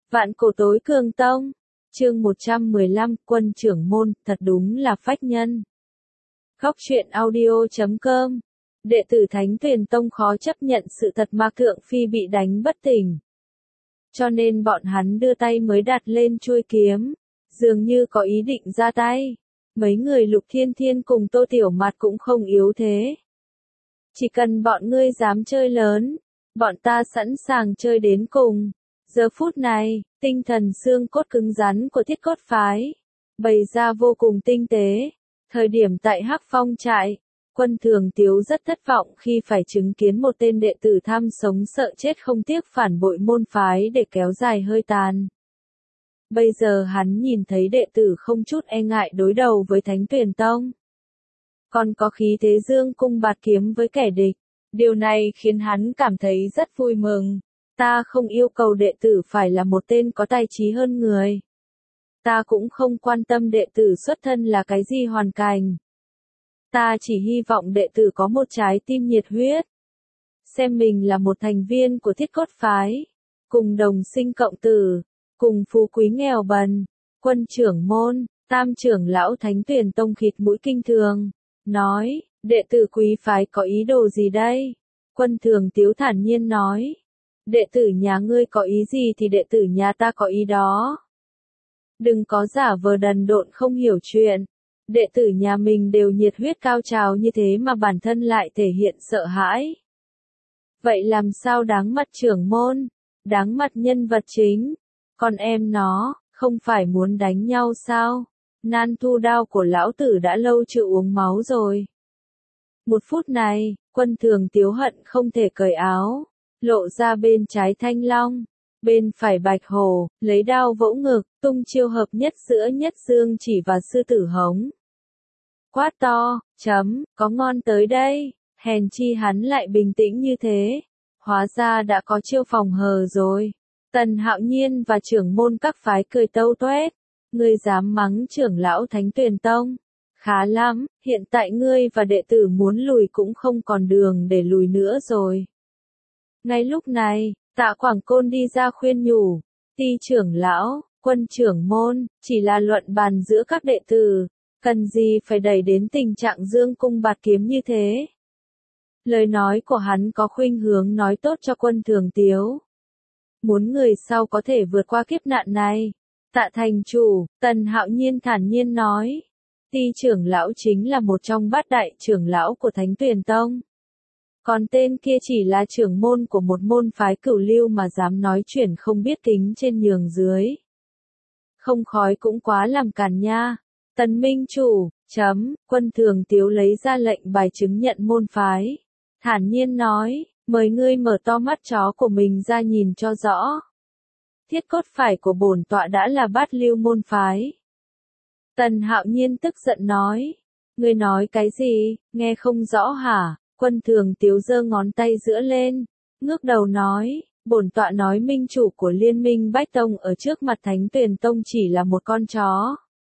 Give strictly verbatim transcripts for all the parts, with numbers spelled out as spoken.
Vạn cổ tối cường tông. Chương một trăm mười lăm, quân trưởng môn, thật đúng là phách nhân. Góc truyện audio chấm com. Đệ tử Thánh Tuyền Tông khó chấp nhận sự thật Ma Thượng Phi bị đánh bất tỉnh. Cho nên bọn hắn đưa tay mới đặt lên chuôi kiếm, dường như có ý định ra tay. Mấy người Lục Thiên Thiên cùng Tô Tiểu Mạt cũng không yếu thế. Chỉ cần bọn ngươi dám chơi lớn, bọn ta sẵn sàng chơi đến cùng. Giờ phút này, tinh thần xương cốt cứng rắn của Thiết Cốt phái bày ra vô cùng tinh tế. Thời điểm tại Hắc Phong trại, Quân Thường Tiếu rất thất vọng khi phải chứng kiến một tên đệ tử tham sống sợ chết không tiếc phản bội môn phái để kéo dài hơi tàn. Bây giờ hắn nhìn thấy đệ tử không chút e ngại đối đầu với Thánh Tuyền Tông, còn có khí thế dương cung bạt kiếm với kẻ địch. Điều này khiến hắn cảm thấy rất vui mừng. Ta không yêu cầu đệ tử phải là một tên có tài trí hơn người. Ta cũng không quan tâm đệ tử xuất thân là cái gì hoàn cảnh. Ta chỉ hy vọng đệ tử có một trái tim nhiệt huyết. Xem mình là một thành viên của Thiết Cốt phái. Cùng đồng sinh cộng tử. Cùng phú quý nghèo bần. Quân trưởng môn, tam trưởng lão Thánh Tuyền Tông khịt mũi kinh thường. Nói, đệ tử quý phái có ý đồ gì đây? Quân Thường Tiếu thản nhiên nói. Đệ tử nhà ngươi có ý gì thì đệ tử nhà ta có ý đó. Đừng có giả vờ đần độn không hiểu chuyện. Đệ tử nhà mình đều nhiệt huyết cao trào như thế mà bản thân lại thể hiện sợ hãi. Vậy làm sao đáng mặt trưởng môn, đáng mặt nhân vật chính? Con em nó, không phải muốn đánh nhau sao? Nan thu đao của lão tử đã lâu chưa uống máu rồi. Một phút này, Quân Thường Tiếu hận không thể cởi áo. Lộ ra bên trái thanh long, bên phải bạch hổ, lấy đao vỗ ngực, tung chiêu hợp nhất giữa nhất dương chỉ và sư tử hống. Quát to, chấm, có ngon tới đây, hèn chi hắn lại bình tĩnh như thế, hóa ra đã có chiêu phòng hờ rồi. Tần Hạo Nhiên và trưởng môn các phái cười tâu toét, ngươi dám mắng trưởng lão Thánh Tuyền Tông, khá lắm, hiện tại ngươi và đệ tử muốn lùi cũng không còn đường để lùi nữa rồi. Ngay lúc này, Tạ Quảng Côn đi ra khuyên nhủ, Ti trưởng lão, Quân trưởng môn, chỉ là luận bàn giữa các đệ tử, cần gì phải đẩy đến tình trạng dương cung bạt kiếm như thế. Lời nói của hắn có khuynh hướng nói tốt cho Quân Thường Tiếu. Muốn người sau có thể vượt qua kiếp nạn này. Tạ thành chủ, Tần Hạo Nhiên thản nhiên nói, Ti trưởng lão chính là một trong bát đại trưởng lão của Thánh Tuyền Tông. Còn tên kia chỉ là trưởng môn của một môn phái cửu lưu mà dám nói chuyện không biết tính trên nhường dưới. Không khói cũng quá làm càn nha. Tần Minh chủ, chấm, Quân Thường Tiếu lấy ra lệnh bài chứng nhận môn phái. Thản nhiên nói, mời ngươi mở to mắt chó của mình ra nhìn cho rõ. Thiết Cốt phái của bổn tọa đã là bát lưu môn phái. Tần Hạo Nhiên tức giận nói, ngươi nói cái gì, nghe không rõ hả? Quân Thường Tiếu giơ ngón tay giữa lên, ngước đầu nói, bổn tọa nói minh chủ của Liên minh Bách Tông ở trước mặt Thánh Tuyền Tông chỉ là một con chó.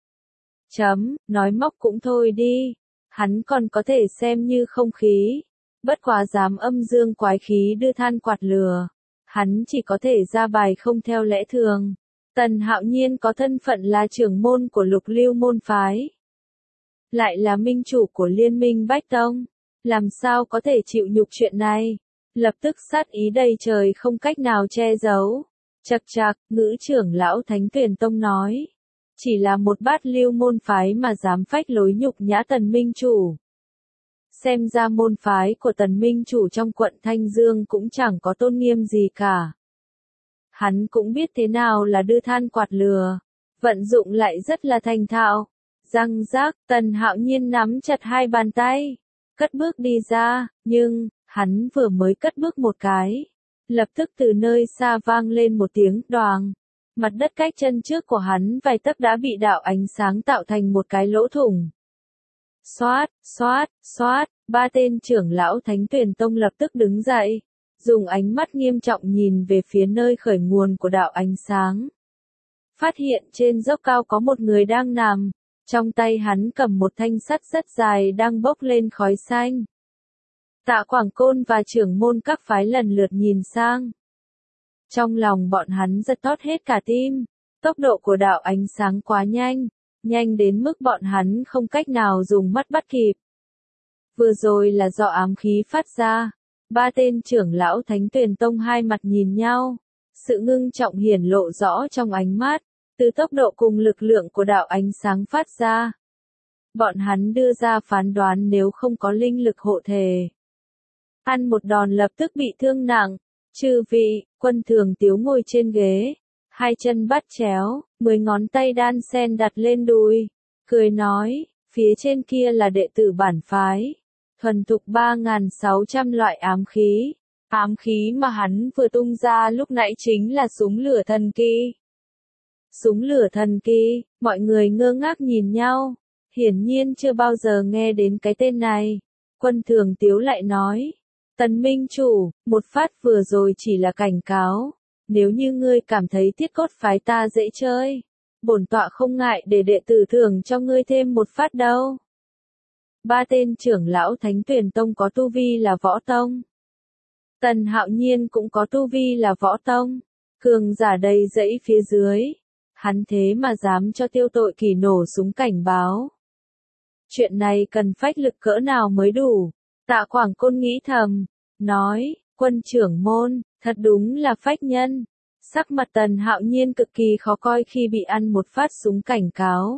Chấm, nói móc cũng thôi đi, hắn còn có thể xem như không khí, bất quá dám âm dương quái khí đưa than quạt lửa, hắn chỉ có thể ra bài không theo lẽ thường. Tần Hạo Nhiên có thân phận là trưởng môn của Lục Lưu môn phái, lại là minh chủ của Liên minh Bách Tông. Làm sao có thể chịu nhục chuyện này? Lập tức sát ý đầy trời không cách nào che giấu. Chậc chậc, ngữ trưởng lão Thánh Tuyền Tông nói. Chỉ là một bát lưu môn phái mà dám phách lối nhục nhã Tần Minh chủ. Xem ra môn phái của Tần Minh chủ trong quận Thanh Dương cũng chẳng có tôn nghiêm gì cả. Hắn cũng biết thế nào là đưa than quạt lửa. Vận dụng lại rất là thành thạo. Răng rác, Tần Hạo Nhiên nắm chặt hai bàn tay. Cất bước đi ra, nhưng, hắn vừa mới cất bước một cái. Lập tức từ nơi xa vang lên một tiếng đoàng. Mặt đất cách chân trước của hắn vài tấc đã bị đạo ánh sáng tạo thành một cái lỗ thủng. Xoát, xoát, xoát, ba tên trưởng lão Thánh Tuyền Tông lập tức đứng dậy. Dùng ánh mắt nghiêm trọng nhìn về phía nơi khởi nguồn của đạo ánh sáng. Phát hiện trên dốc cao có một người đang nằm. Trong tay hắn cầm một thanh sắt rất dài đang bốc lên khói xanh. Tạ Quảng Côn và trưởng môn các phái lần lượt nhìn sang. Trong lòng bọn hắn giật thót hết cả tim, tốc độ của đạo ánh sáng quá nhanh, nhanh đến mức bọn hắn không cách nào dùng mắt bắt kịp. Vừa rồi là do ám khí phát ra, ba tên trưởng lão Thánh Tuyền Tông hai mặt nhìn nhau, sự ngưng trọng hiển lộ rõ trong ánh mắt, từ tốc độ cùng lực lượng của đạo ánh sáng phát ra. Bọn hắn đưa ra phán đoán nếu không có linh lực hộ thể, ăn một đòn lập tức bị thương nặng. Chư vị, Quân Thường Tiếu ngồi trên ghế, hai chân bắt chéo, mười ngón tay đan sen đặt lên đùi, cười nói, phía trên kia là đệ tử bản phái, thuần thục ba nghìn sáu trăm loại ám khí. Ám khí mà hắn vừa tung ra lúc nãy chính là súng lửa thần kỳ. Súng lửa thần kỳ, mọi người ngơ ngác nhìn nhau, hiển nhiên chưa bao giờ nghe đến cái tên này. Quân Thường Tiếu lại nói, Tần Minh Chủ, một phát vừa rồi chỉ là cảnh cáo, nếu như ngươi cảm thấy Thiết Cốt phái ta dễ chơi, bổn tọa không ngại để đệ tử thưởng cho ngươi thêm một phát đâu. Ba tên trưởng lão Thánh Tuyền Tông có tu vi là võ tông. Tần Hạo Nhiên cũng có tu vi là võ tông, cường giả đầy dẫy phía dưới, hắn thế mà dám cho Tiêu Tội Kỳ nổ súng cảnh báo. Chuyện này cần phách lực cỡ nào mới đủ. Tạ Quảng Côn nghĩ thầm, nói, Quân trưởng môn, thật đúng là phách nhân. Sắc mặt Tần Hạo Nhiên cực kỳ khó coi khi bị ăn một phát súng cảnh cáo.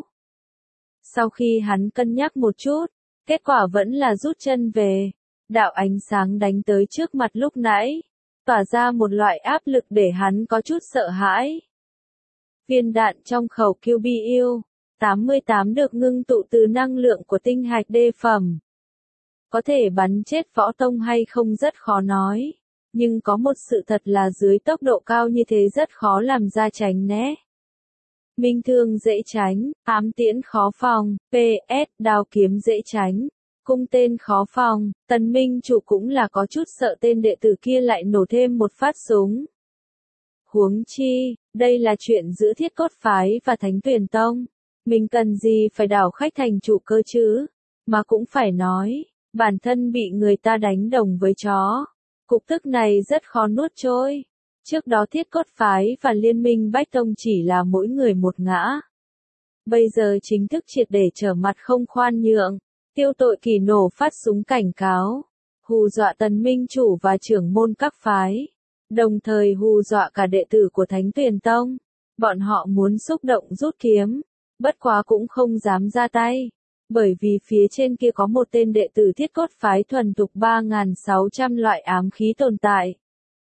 Sau khi hắn cân nhắc một chút, kết quả vẫn là rút chân về. Đạo ánh sáng đánh tới trước mặt lúc nãy, tỏa ra một loại áp lực để hắn có chút sợ hãi. Viên đạn trong khẩu Kill Bill tám mươi tám được ngưng tụ từ năng lượng của tinh hạch đê phẩm. Có thể bắn chết võ tông hay không rất khó nói, nhưng có một sự thật là dưới tốc độ cao như thế rất khó làm ra tránh né. Minh thương dễ tránh, ám tiễn khó phòng, pê ét đao kiếm dễ tránh, cung tên khó phòng. Tần Minh Chủ cũng là có chút sợ tên đệ tử kia lại nổ thêm một phát súng. Huống chi, đây là chuyện giữa Thiết Cốt phái và Thánh Tuyền Tông, mình cần gì phải đảo khách thành chủ cơ chứ, mà cũng phải nói, bản thân bị người ta đánh đồng với chó, cục tức này rất khó nuốt trôi. Trước đó Thiết Cốt phái và Liên minh Bách Tông chỉ là mỗi người một ngã. Bây giờ chính thức triệt để trở mặt không khoan nhượng, Tiêu Tội Kỳ nổ phát súng cảnh cáo, hù dọa Tần Minh Chủ và trưởng môn các phái, đồng thời hù dọa cả đệ tử của Thánh Tuyền Tông. Bọn họ muốn xúc động rút kiếm, bất quá cũng không dám ra tay, bởi vì phía trên kia có một tên đệ tử Thiết Cốt phái thuần thục ba nghìn sáu trăm loại ám khí tồn tại.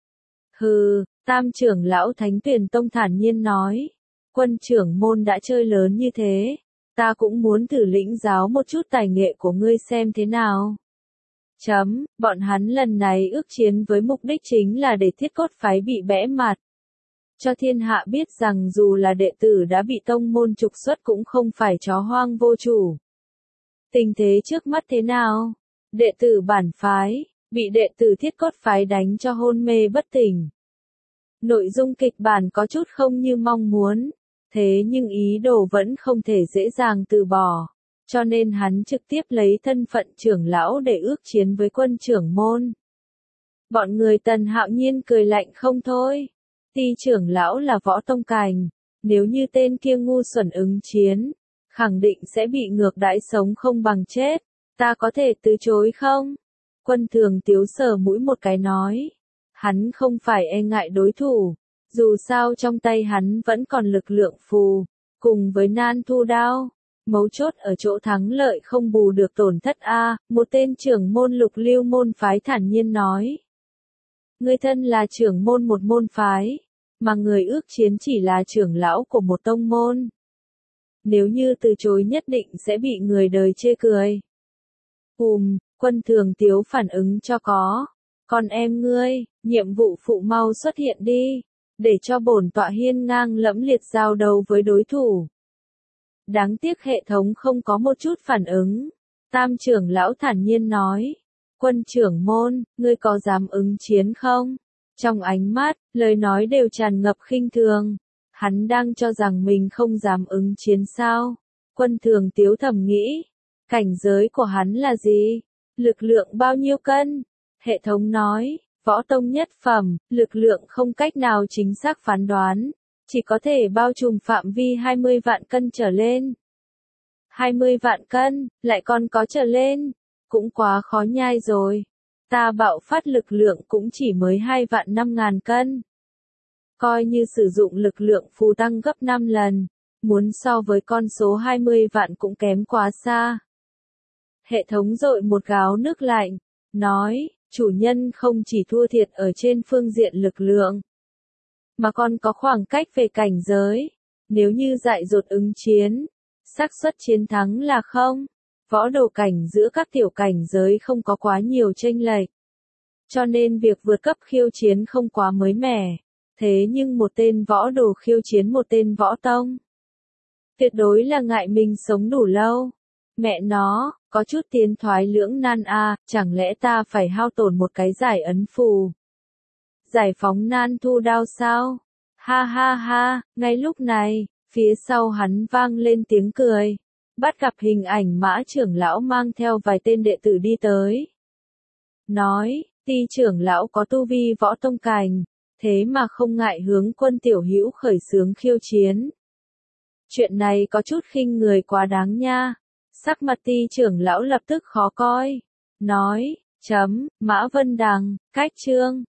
Hừ, Tam trưởng lão Thánh Tuyền Tông thản nhiên nói, Quân trưởng môn đã chơi lớn như thế, ta cũng muốn thử lĩnh giáo một chút tài nghệ của ngươi xem thế nào. Chấm, bọn hắn lần này ước chiến với mục đích chính là để Thiết Cốt phái bị bẽ mặt. Cho thiên hạ biết rằng dù là đệ tử đã bị tông môn trục xuất cũng không phải chó hoang vô chủ. Tình thế trước mắt thế nào? Đệ tử bản phái, bị đệ tử Thiết Cốt phái đánh cho hôn mê bất tỉnh. Nội dung kịch bản có chút không như mong muốn, thế nhưng ý đồ vẫn không thể dễ dàng từ bỏ, cho nên hắn trực tiếp lấy thân phận trưởng lão để ước chiến với Quân trưởng môn. Bọn người Tần Hạo Nhiên cười lạnh không thôi. Ti trưởng lão là võ tông cành, nếu như tên kia ngu xuẩn ứng chiến, khẳng định sẽ bị ngược đãi sống không bằng chết, ta có thể từ chối không? Quân Thường Tiếu sờ mũi một cái nói, hắn không phải e ngại đối thủ, dù sao trong tay hắn vẫn còn lực lượng phù, cùng với nan thu đao, mấu chốt ở chỗ thắng lợi không bù được tổn thất a. Một tên trưởng môn Lục Lưu môn phái thản nhiên nói. Người thân là trưởng môn một môn phái, mà người ước chiến chỉ là trưởng lão của một tông môn. Nếu như từ chối nhất định sẽ bị người đời chê cười. Hùm, Quân Thường Tiếu phản ứng cho có. Còn em ngươi, nhiệm vụ phụ mau xuất hiện đi, để cho bổn tọa hiên ngang lẫm liệt giao đấu với đối thủ. Đáng tiếc hệ thống không có một chút phản ứng. Tam trưởng lão thản nhiên nói. Quân trưởng môn, ngươi có dám ứng chiến không? Trong ánh mắt, lời nói đều tràn ngập khinh thường. Hắn đang cho rằng mình không dám ứng chiến sao? Quân Thường Tiếu thầm nghĩ. Cảnh giới của hắn là gì? Lực lượng bao nhiêu cân? Hệ thống nói, Võ tông nhất phẩm, lực lượng không cách nào chính xác phán đoán, chỉ có thể bao trùm phạm vi hai mươi vạn cân trở lên. hai mươi vạn cân, lại còn có trở lên, cũng quá khó nhai rồi. Ta bạo phát lực lượng cũng chỉ mới hai vạn năm ngàn cân. Coi như sử dụng lực lượng phù tăng gấp năm lần, muốn so với con số hai mươi vạn cũng kém quá xa. Hệ thống dội một gáo nước lạnh, nói, chủ nhân không chỉ thua thiệt ở trên phương diện lực lượng, mà còn có khoảng cách về cảnh giới. Nếu như dại dột ứng chiến, xác suất chiến thắng là không. Võ đồ cảnh giữa các tiểu cảnh giới không có quá nhiều chênh lệch, cho nên việc vượt cấp khiêu chiến không quá mới mẻ. Thế nhưng một tên võ đồ khiêu chiến một tên võ tông, tuyệt đối là ngại mình sống đủ lâu. Mẹ nó, có chút tiến thoái lưỡng nan a, chẳng lẽ ta phải hao tổn một cái giải ấn phù, giải phóng nan thu đao sao? Ha ha ha, ngay lúc này, phía sau hắn vang lên tiếng cười. Bắt gặp hình ảnh Mã trưởng lão mang theo vài tên đệ tử đi tới. Nói, Ti trưởng lão có tu vi võ tông cảnh, thế mà không ngại hướng Quân tiểu hữu khởi xướng khiêu chiến. Chuyện này có chút khinh người quá đáng nha. Sắc mặt Ti trưởng lão lập tức khó coi. Nói, chấm, Mã Vân Đằng, cách chương.